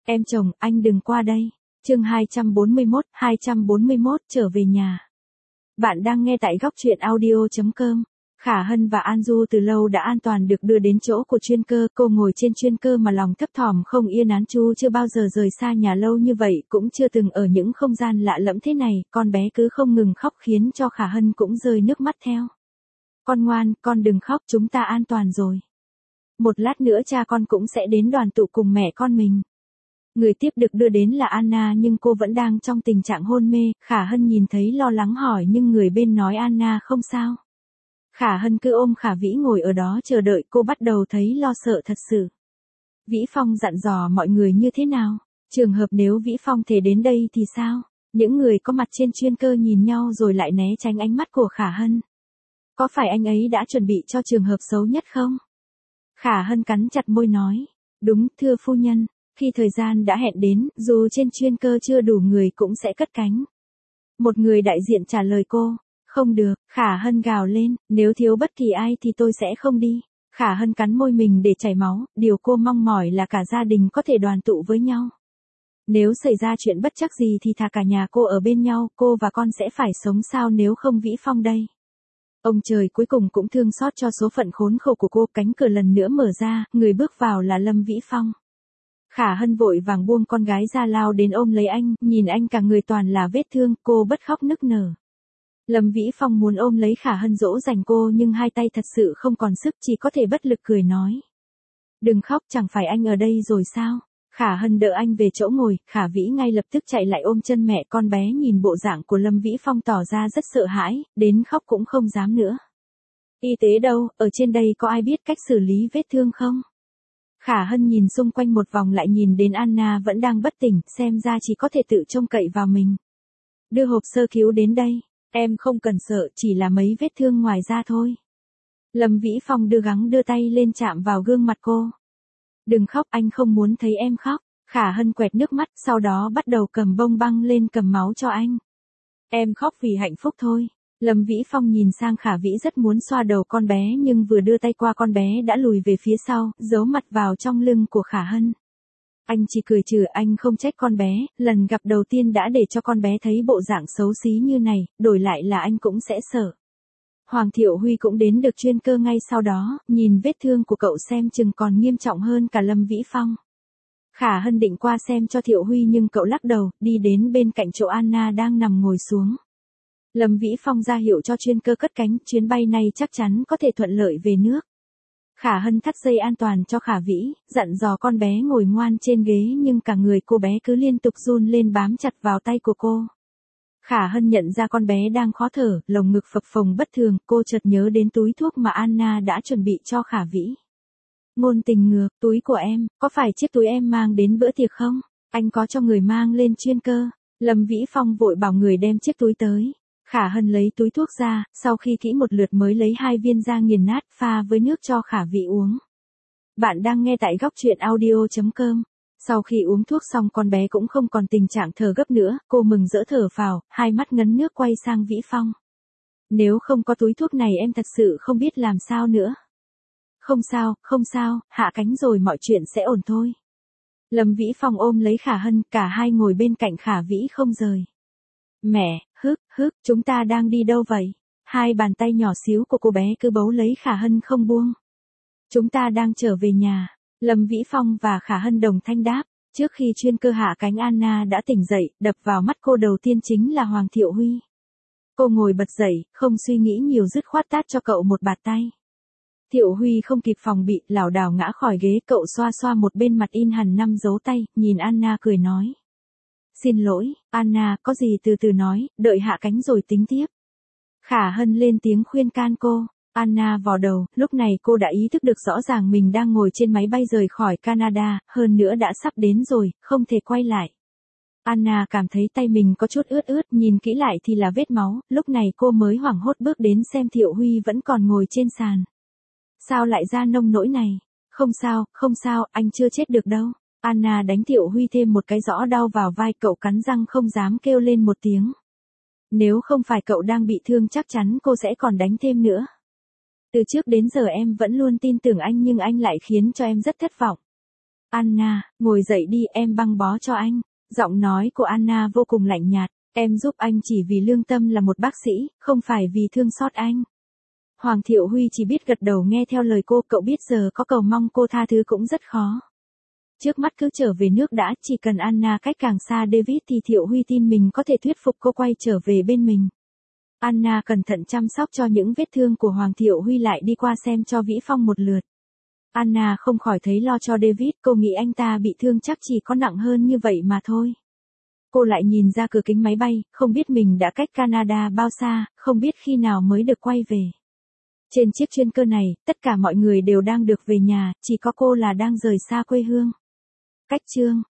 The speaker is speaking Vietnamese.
Em chồng, anh đừng qua đây. Chương 241, trở về nhà. Bạn đang nghe tại góc truyện audio.com. Khả Hân và An Du từ lâu đã an toàn được đưa đến chỗ của chuyên cơ, cô ngồi trên chuyên cơ mà lòng thấp thỏm không yên án. Chu chưa bao giờ rời xa nhà lâu như vậy, cũng chưa từng ở những không gian lạ lẫm thế này, con bé cứ không ngừng khóc khiến cho Khả Hân cũng rơi nước mắt theo. Con ngoan, con đừng khóc, chúng ta an toàn rồi. Một lát nữa cha con cũng sẽ đến đoàn tụ cùng mẹ con mình. Người tiếp được đưa đến là Anna nhưng cô vẫn đang trong tình trạng hôn mê, Khả Hân nhìn thấy lo lắng hỏi nhưng người bên nói Anna không sao. Khả Hân cứ ôm Khả Vĩ ngồi ở đó chờ đợi, cô bắt đầu thấy lo sợ thật sự. Vĩ Phong dặn dò mọi người như thế nào? Trường hợp nếu Vĩ Phong thể đến đây thì sao? Những người có mặt trên chuyên cơ nhìn nhau rồi lại né tránh ánh mắt của Khả Hân. Có phải anh ấy đã chuẩn bị cho trường hợp xấu nhất không? Khả Hân cắn chặt môi nói. Đúng, thưa phu nhân. Khi thời gian đã hẹn đến, dù trên chuyên cơ chưa đủ người cũng sẽ cất cánh. Một người đại diện trả lời cô. Không được, Khả Hân gào lên, nếu thiếu bất kỳ ai thì tôi sẽ không đi. Khả Hân cắn môi mình để chảy máu, điều cô mong mỏi là cả gia đình có thể đoàn tụ với nhau. Nếu xảy ra chuyện bất trắc gì thì thà cả nhà cô ở bên nhau, cô và con sẽ phải sống sao nếu không Vĩ Phong đây. Ông trời cuối cùng cũng thương xót cho số phận khốn khổ của cô, cánh cửa lần nữa mở ra, người bước vào là Lâm Vĩ Phong. Khả Hân vội vàng buông con gái ra lao đến ôm lấy anh, nhìn anh cả người toàn là vết thương, cô bất khóc nức nở. Lâm Vĩ Phong muốn ôm lấy Khả Hân dỗ dành cô nhưng hai tay thật sự không còn sức, chỉ có thể bất lực cười nói. Đừng khóc, chẳng phải anh ở đây rồi sao? Khả Hân đỡ anh về chỗ ngồi, Khả Vĩ ngay lập tức chạy lại ôm chân mẹ, con bé nhìn bộ dạng của Lâm Vĩ Phong tỏ ra rất sợ hãi, đến khóc cũng không dám nữa. Y tế đâu, ở trên đây có ai biết cách xử lý vết thương không? Khả Hân nhìn xung quanh một vòng lại nhìn đến Anna vẫn đang bất tỉnh, xem ra chỉ có thể tự trông cậy vào mình. Đưa hộp sơ cứu đến đây, em không cần sợ, chỉ là mấy vết thương ngoài da thôi. Lâm Vĩ Phong đưa tay lên chạm vào gương mặt cô. Đừng khóc, anh không muốn thấy em khóc. Khả Hân quẹt nước mắt, sau đó bắt đầu cầm bông băng lên cầm máu cho anh. Em khóc vì hạnh phúc thôi. Lâm Vĩ Phong nhìn sang Khả Vĩ rất muốn xoa đầu con bé nhưng vừa đưa tay qua con bé đã lùi về phía sau, giấu mặt vào trong lưng của Khả Hân. Anh chỉ cười trừ, anh không trách con bé, lần gặp đầu tiên đã để cho con bé thấy bộ dạng xấu xí như này, đổi lại là anh cũng sẽ sợ. Hoàng Thiệu Huy cũng đến được chuyên cơ ngay sau đó, nhìn vết thương của cậu xem chừng còn nghiêm trọng hơn cả Lâm Vĩ Phong. Khả Hân định qua xem cho Thiệu Huy nhưng cậu lắc đầu, đi đến bên cạnh chỗ Anna đang nằm ngồi xuống. Lâm Vĩ Phong ra hiệu cho chuyên cơ cất cánh, chuyến bay này chắc chắn có thể thuận lợi về nước. Khả Hân thắt dây an toàn cho Khả Vĩ, dặn dò con bé ngồi ngoan trên ghế nhưng cả người cô bé cứ liên tục run lên bám chặt vào tay của cô. Khả Hân nhận ra con bé đang khó thở, lồng ngực phập phồng bất thường, cô chợt nhớ đến túi thuốc mà Anna đã chuẩn bị cho Khả Vĩ. Ngôn tình ngược, túi của em, có phải chiếc túi em mang đến bữa tiệc không? Anh có cho người mang lên chuyên cơ. Lâm Vĩ Phong vội bảo người đem chiếc túi tới. Khả Hân lấy túi thuốc ra, sau khi kỹ một lượt mới lấy 2 viên ra nghiền nát, pha với nước cho Khả Vĩ uống. Bạn đang nghe tại góc truyện audio.com. Sau khi uống thuốc xong con bé cũng không còn tình trạng thở gấp nữa, cô mừng rỡ thở phào, hai mắt ngấn nước quay sang Vĩ Phong. Nếu không có túi thuốc này em thật sự không biết làm sao nữa. Không sao, hạ cánh rồi mọi chuyện sẽ ổn thôi. Lâm Vĩ Phong ôm lấy Khả Hân, cả hai ngồi bên cạnh Khả Vĩ không rời. Mẹ, chúng ta đang đi đâu vậy? Hai bàn tay nhỏ xíu của cô bé cứ bấu lấy Khả Hân không buông. Chúng ta đang trở về nhà. Lâm Vĩ Phong và Khả Hân đồng thanh đáp. Trước khi chuyên cơ hạ cánh Anna đã tỉnh dậy, đập vào mắt cô đầu tiên chính là Hoàng Thiệu Huy. Cô ngồi bật dậy, không suy nghĩ nhiều dứt khoát tát cho cậu một bạt tay. Thiệu Huy không kịp phòng bị, lảo đảo ngã khỏi ghế, cậu xoa xoa một bên mặt in hằn 5 dấu tay, nhìn Anna cười nói. Xin lỗi, Anna, có gì từ từ nói, đợi hạ cánh rồi tính tiếp. Khả Hân lên tiếng khuyên can cô. Anna vò đầu, lúc này cô đã ý thức được rõ ràng mình đang ngồi trên máy bay rời khỏi Canada, hơn nữa đã sắp đến rồi, không thể quay lại. Anna cảm thấy tay mình có chút ướt, nhìn kỹ lại thì là vết máu, lúc này cô mới hoảng hốt bước đến xem Thiệu Huy vẫn còn ngồi trên sàn. Sao lại ra nông nỗi này? Không sao, anh chưa chết được đâu. Anna đánh Thiệu Huy thêm một cái rõ đau vào vai, cậu cắn răng không dám kêu lên một tiếng. Nếu không phải cậu đang bị thương chắc chắn cô sẽ còn đánh thêm nữa. Từ trước đến giờ em vẫn luôn tin tưởng anh nhưng anh lại khiến cho em rất thất vọng. Anna, ngồi dậy đi, em băng bó cho anh. Giọng nói của Anna vô cùng lạnh nhạt, em giúp anh chỉ vì lương tâm là một bác sĩ, không phải vì thương xót anh. Hoàng Thiệu Huy chỉ biết gật đầu nghe theo lời cô, cậu biết giờ có cầu mong cô tha thứ cũng rất khó. Trước mắt cứ trở về nước đã, chỉ cần Anna cách càng xa David thì Thiệu Huy tin mình có thể thuyết phục cô quay trở về bên mình. Anna cẩn thận chăm sóc cho những vết thương của Hoàng Thiệu Huy, lại đi qua xem cho Vĩ Phong một lượt. Anna không khỏi thấy lo cho David, cô nghĩ anh ta bị thương chắc chỉ có nặng hơn như vậy mà thôi. Cô lại nhìn ra cửa kính máy bay, không biết mình đã cách Canada bao xa, không biết khi nào mới được quay về. Trên chiếc chuyên cơ này, tất cả mọi người đều đang được về nhà, chỉ có cô là đang rời xa quê hương. Cách chương